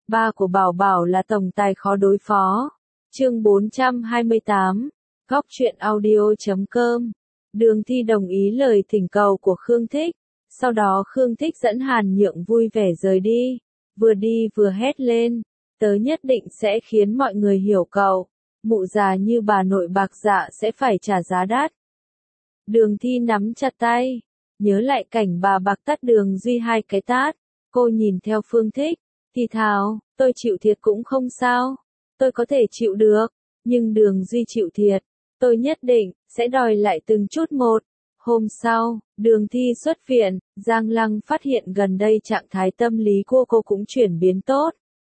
Ba của Bảo Bảo là tổng tài khó đối phó. Chương 428. Góc truyện audio.com. Đường Thi đồng ý lời thỉnh cầu của Khương Thích. Sau đó Khương Thích dẫn Hàn Nhượng vui vẻ rời đi vừa hét lên. Tớ nhất định sẽ khiến mọi người hiểu cậu. Mụ già như bà nội bạc dạ sẽ phải trả giá đắt. Đường Thi nắm chặt tay. Nhớ lại cảnh bà bạc tát Đường Duy 2 cái tát. Cô nhìn theo Phương Thích. Thì thào, tôi chịu thiệt cũng không sao. Tôi có thể chịu được. Nhưng Đường Duy chịu thiệt. Tôi nhất định sẽ đòi lại từng chút một. Hôm sau, Đường Thi xuất viện, Giang Lăng phát hiện gần đây trạng thái tâm lý cô cũng chuyển biến tốt.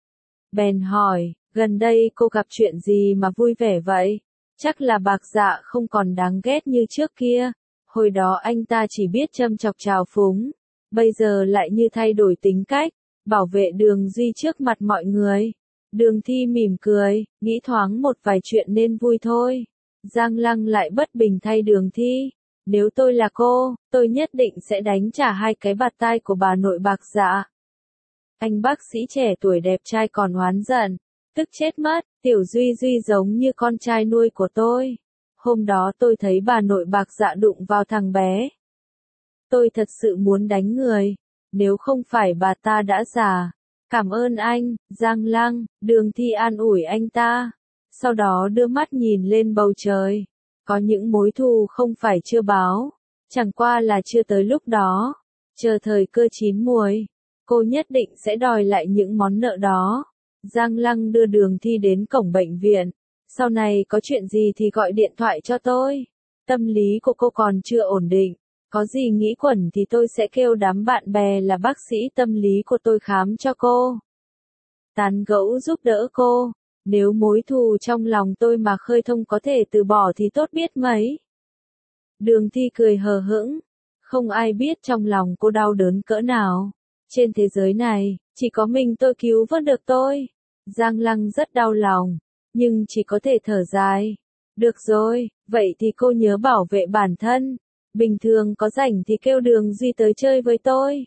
Bèn hỏi, gần đây cô gặp chuyện gì mà vui vẻ vậy? Chắc là bạc dạ không còn đáng ghét như trước kia. Hồi đó anh ta chỉ biết châm chọc trào phúng. Bây giờ lại như thay đổi tính cách, bảo vệ Đường Duy trước mặt mọi người. Đường Thi mỉm cười, nghĩ thoáng một vài chuyện nên vui thôi. Giang Lăng lại bất bình thay Đường Thi. Nếu tôi là cô, tôi nhất định sẽ đánh trả 2 cái bạt tai của bà nội bạc dạ. Anh bác sĩ trẻ tuổi đẹp trai còn oán giận. Tức chết mất, Tiểu Duy Duy giống như con trai nuôi của tôi. Hôm đó tôi thấy bà nội bạc dạ đụng vào thằng bé. Tôi thật sự muốn đánh người. Nếu không phải bà ta đã già. Cảm ơn anh, Giang Lăng. Đường Thi an ủi anh ta. Sau đó đưa mắt nhìn lên bầu trời. Có những mối thù không phải chưa báo. Chẳng qua là chưa tới lúc đó. Chờ thời cơ chín muồi. Cô nhất định sẽ đòi lại những món nợ đó. Giang Lăng đưa Đường Thi đến cổng bệnh viện. Sau này có chuyện gì thì gọi điện thoại cho tôi. Tâm lý của cô còn chưa ổn định. Có gì nghĩ quẩn thì tôi sẽ kêu đám bạn bè là bác sĩ tâm lý của tôi khám cho cô. Tán gẫu giúp đỡ cô. Nếu mối thù trong lòng tôi mà khơi thông có thể từ bỏ thì tốt biết mấy. Đường Thi cười hờ hững. Không ai biết trong lòng cô đau đớn cỡ nào. Trên thế giới này, chỉ có mình tôi cứu vớt được tôi. Giang Lăng rất đau lòng, nhưng chỉ có thể thở dài. Được rồi, vậy thì cô nhớ bảo vệ bản thân. Bình thường có rảnh thì kêu Đường Duy tới chơi với tôi.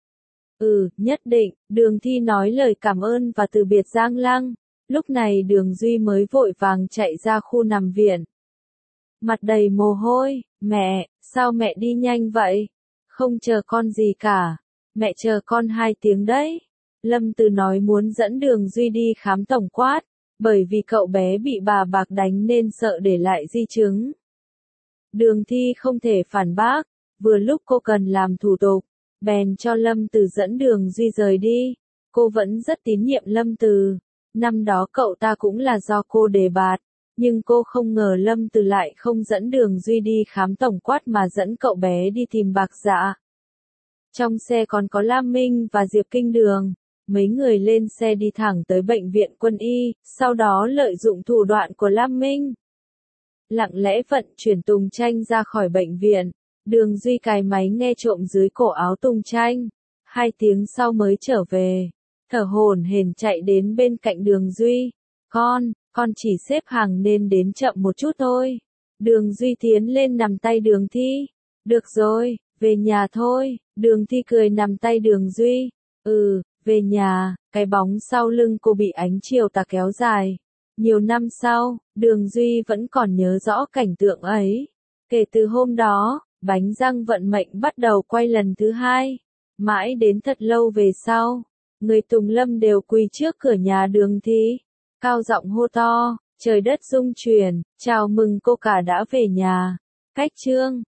Nhất định. Đường Thi nói lời cảm ơn và từ biệt Giang Lăng. Lúc này Đường Duy mới vội vàng chạy ra khu nằm viện. Mặt đầy mồ hôi. Mẹ, sao mẹ đi nhanh vậy? Không chờ con gì cả. Mẹ chờ con 2 tiếng đấy. Lâm Từ nói muốn dẫn Đường Duy đi khám tổng quát. Bởi vì cậu bé bị bà bạc đánh nên sợ để lại di chứng. Đường Thi không thể phản bác. Vừa lúc cô cần làm thủ tục. Bèn cho Lâm Từ dẫn Đường Duy rời đi. Cô vẫn rất tín nhiệm Lâm Từ. Năm đó cậu ta cũng là do cô đề bạt. Nhưng cô không ngờ Lâm Từ lại không dẫn Đường Duy đi khám tổng quát mà dẫn cậu bé đi tìm bạc dạ. Trong xe còn có Lam Minh và Diệp Kinh Đường. Mấy người lên xe đi thẳng tới bệnh viện quân y, sau đó lợi dụng thủ đoạn của Lam Minh. Lặng lẽ vận chuyển Tùng Tranh ra khỏi bệnh viện. Đường Duy cài máy nghe trộm dưới cổ áo Tùng Tranh. 2 tiếng sau mới trở về. Thở hổn hển chạy đến bên cạnh Đường Duy. Con chỉ xếp hàng nên đến chậm một chút thôi. Đường Duy tiến lên nắm tay Đường Thi. Được rồi, về nhà thôi. Đường Thi cười nắm tay Đường Duy. Về nhà. Cái bóng sau lưng cô bị ánh chiều tà kéo dài. Nhiều năm sau, Đường Duy vẫn còn nhớ rõ cảnh tượng ấy. Kể từ hôm đó, bánh răng vận mệnh bắt đầu quay lần thứ 2. Mãi đến thật lâu về sau, người Tùng Lâm đều quỳ trước cửa nhà Đường Thi. Cao giọng hô to, trời đất rung chuyển, chào mừng cô cả đã về nhà. Cách chương